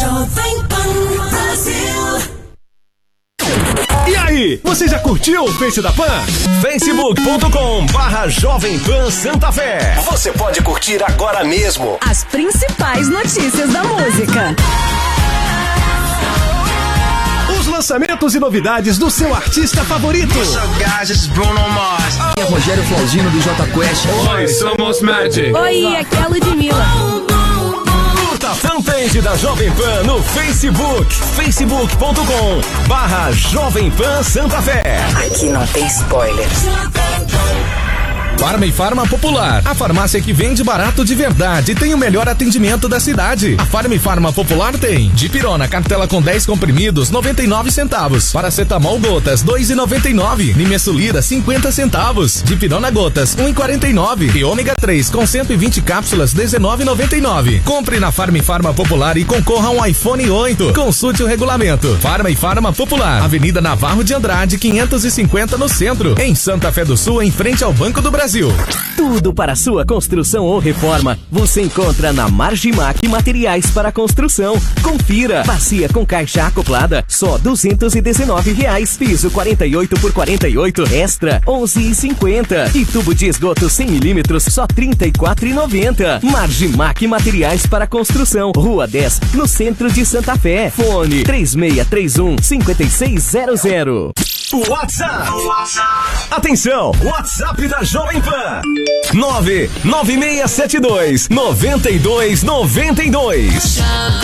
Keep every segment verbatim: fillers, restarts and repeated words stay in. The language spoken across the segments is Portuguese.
Jovem Pan Brasil. E aí, você já curtiu o Face da Pan? facebook ponto com barra Jovem Pan Santa Fé. Você pode curtir agora mesmo as principais notícias da música. Os lançamentos e novidades do seu artista favorito. What's up, guys? This is Bruno Mars. É Rogério Flauzino do J Quest. Oi, somos Magic. Oi, aqui é a Ludmilla. Curta a fanpage da Jovem Pan no Facebook. facebook ponto com barra Jovem Pan Santa Fé. Aqui não tem spoiler. Farma e Farma Popular, a farmácia que vende barato de verdade e tem o melhor atendimento da cidade. A Farma e Farma Popular tem Dipirona, cartela com dez comprimidos, noventa e nove centavos. Paracetamol gotas, dois e noventa e nove. Nimesulira, cinquenta centavos. Dipirona gotas, um e quarenta e nove. E ômega três com cento e vinte cápsulas, dezenove e noventa e nove. Compre na Farma e Farma Popular e concorra a um iPhone oito. Consulte o regulamento. Farma e Farma Popular, Avenida Navarro de Andrade, quinhentos e cinquenta no centro, em Santa Fé do Sul, em frente ao Banco do Brasil. Tudo para sua construção ou reforma você encontra na Margimac Materiais para Construção. Confira. Bacia com caixa acoplada, só duzentos e dezenove reais. Piso quarenta e oito por quarenta e oito extra, onze e cinquenta. E tubo de esgoto cem milímetros, só trinta e quatro e noventa. Margimac Materiais para Construção, Rua dez, no centro de Santa Fé. Fone três seis três um, cinco seis zero zero. WhatsApp. Atenção, WhatsApp da Jovem Pan. nove nove seis sete dois, nove dois nove dois.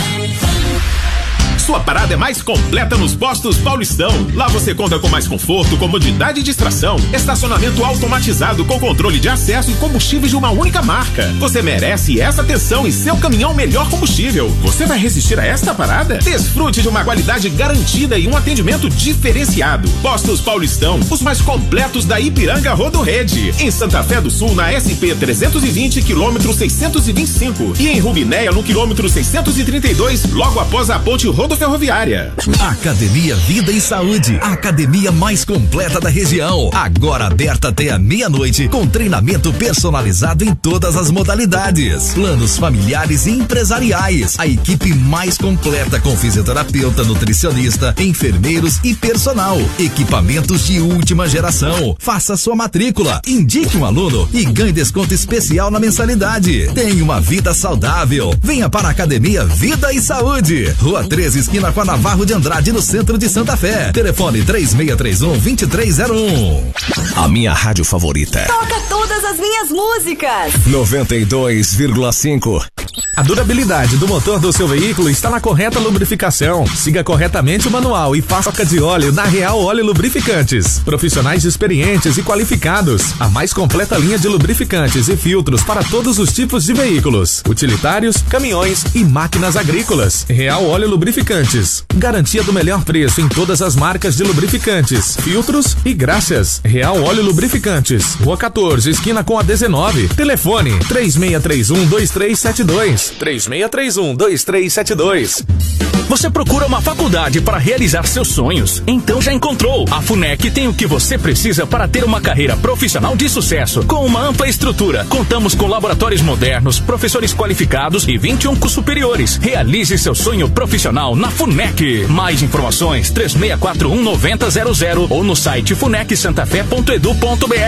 Sua parada é mais completa nos postos Paulistão. Lá você conta com mais conforto, comodidade e distração. Estacionamento automatizado com controle de acesso e combustíveis de uma única marca. Você merece essa atenção e seu caminhão melhor combustível. Você vai resistir a esta parada? Desfrute de uma qualidade garantida e um atendimento diferenciado. Postos Paulistão, os mais completos da Ipiranga Rodorrede. Em Santa Fé do Sul, na S P trezentos e vinte, quilômetro seiscentos e vinte e cinco. E em Rubinéia, no quilômetro seiscentos e trinta e dois, logo após a ponte rodoviária ferroviária. Academia Vida e Saúde, a academia mais completa da região, agora aberta até a meia-noite, com treinamento personalizado em todas as modalidades, planos familiares e empresariais, a equipe mais completa com fisioterapeuta, nutricionista, enfermeiros e personal, equipamentos de última geração. Faça sua matrícula, indique um aluno e ganhe desconto especial na mensalidade. Tenha uma vida saudável. Venha para a Academia Vida e Saúde, Rua treze, esquina com a Navarro de Andrade, no centro de Santa Fé. Telefone três seis três um, dois três zero um. A minha rádio favorita. Toca todas as minhas músicas. noventa e dois vírgula cinco. A durabilidade do motor do seu veículo está na correta lubrificação. Siga corretamente o manual e faça troca de óleo na Real Óleo Lubrificantes. Profissionais experientes e qualificados. A mais completa linha de lubrificantes e filtros para todos os tipos de veículos, utilitários, caminhões e máquinas agrícolas. Real Óleo Lubrificantes. Garantia do melhor preço em todas as marcas de lubrificantes, filtros e graxas. Real Óleo Lubrificantes. Rua quatorze, esquina com a dezenove. Telefone três seis três um, dois três sete dois. três seis três um, dois três sete dois. Você procura uma faculdade para realizar seus sonhos? Então já encontrou. A FUNEC tem o que você precisa para ter uma carreira profissional de sucesso. Com uma ampla estrutura, contamos com laboratórios modernos, professores qualificados e vinte e um cursos superiores. Realize seu sonho profissional na FUNEC. Mais informações três seis quatro um, nove zero zero zero ou no site funec santa fé ponto edu ponto br.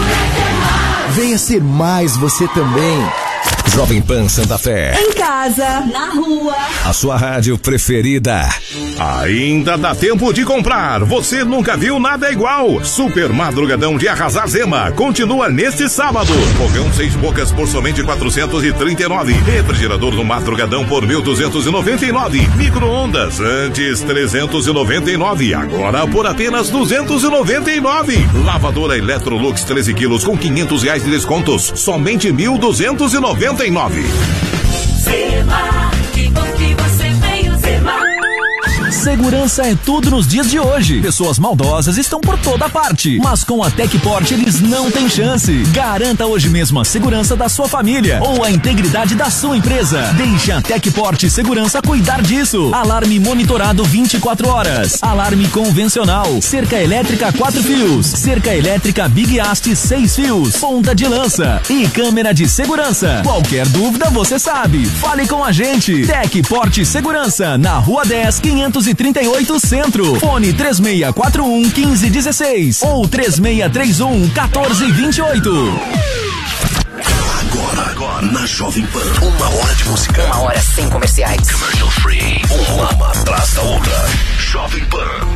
Venha ser mais você também. Jovem Pan Santa Fé. Em casa, na rua. A sua rádio preferida. Ainda dá tempo de comprar. Você nunca viu nada igual. Super Madrugadão de Arrasar Zema continua neste sábado. Fogão seis bocas por somente quatrocentos e trinta e nove. Refrigerador do Madrugadão por mil duzentos e noventa e nove. Micro-ondas antes trezentos e noventa e nove. Agora por apenas duzentos e noventa e nove. Lavadora Electrolux treze quilos com quinhentos reais de descontos. Somente mil duzentos e noventa e nove. Zema, que bom que você veio, Zema. Segurança é tudo nos dias de hoje. Pessoas maldosas estão por toda parte, mas com a Tecport eles não têm chance. Garanta hoje mesmo a segurança da sua família ou a integridade da sua empresa. Deixe a Tecport Segurança cuidar disso. Alarme monitorado vinte e quatro horas. Alarme convencional. Cerca elétrica quatro fios. Cerca elétrica Big Ast seis fios. Ponta de lança. E câmera de segurança. Qualquer dúvida você sabe. Fale com a gente. Tecport Segurança. Na Rua dez, quinhentos e trinta e oito Centro. Fone três seis quatro um, um cinco um seis ou três seis três um, um quatro dois oito. Agora, agora, na Jovem Pan, uma hora de música. Uma hora sem comerciais. Commercial free. Uma, uma atrás da outra. Jovem Pan.